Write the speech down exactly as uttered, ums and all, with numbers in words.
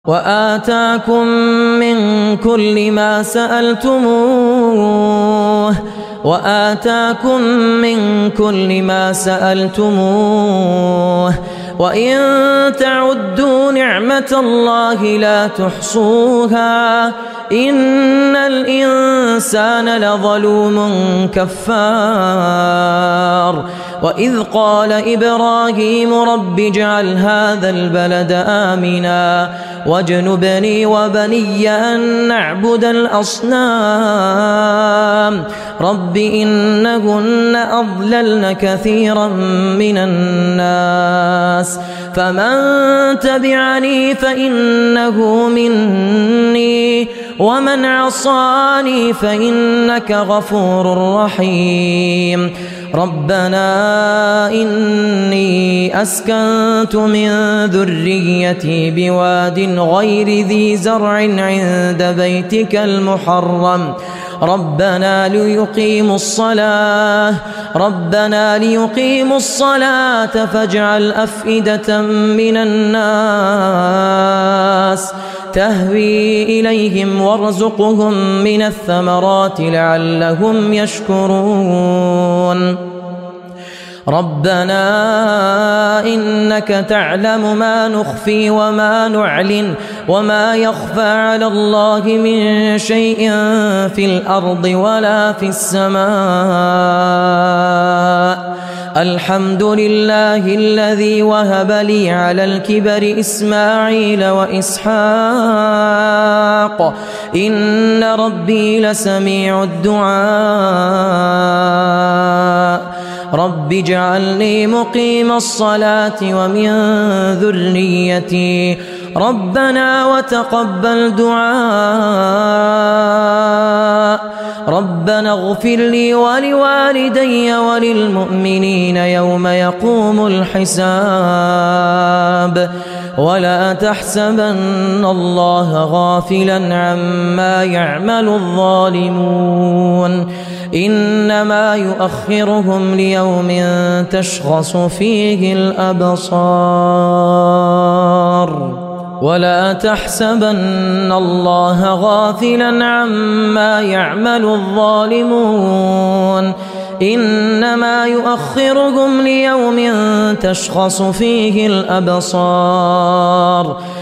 وآتاكم من كل ما سألتموه وآتاكم من كل ما سألتموه وإن تعدوا نعمة الله لا تحصوها إن الإنسان لظلوم كفار. وإذ قال إبراهيم رب اجعل هذا البلد آمنا واجنبني وبني أن نعبد الأصنام رب إنهن أضللن كثيرا من الناس فمن تبعني فإنه مني ومن عصاني فإنك غفور رحيم. ربنا إني أسكنت من ذريتي بواد غير ذي زرع عند بيتك المحرم ربنا ليقيموا الصلاة ربنا ليقيموا الصلاة فاجعل أفئدة من الناس تهوي إليهم وارزقهم من الثمرات لعلهم يشكرون. ربنا إنك تعلم ما نخفي وما نعلن وما يخفى على الله من شيء في الأرض ولا في السماء. الحمد لله الذي وهب لي على الكبر إسماعيل وإسحاق إن ربي لسميع الدعاء. رب اجعلني مقيم الصلاة ومن ذريتي ربنا وتقبل دعاء. ربنا اغفر لي ولوالدي وللمؤمنين يوم يقوم الحساب. ولا تحسبن الله غافلا عما يعمل الظالمون إنما يؤخرهم ليوم تشخص فيه الأبصار. ولا تحسبن الله غافلا عما يعمل الظالمون إنما يؤخرهم ليوم تشخص فيه الأبصار.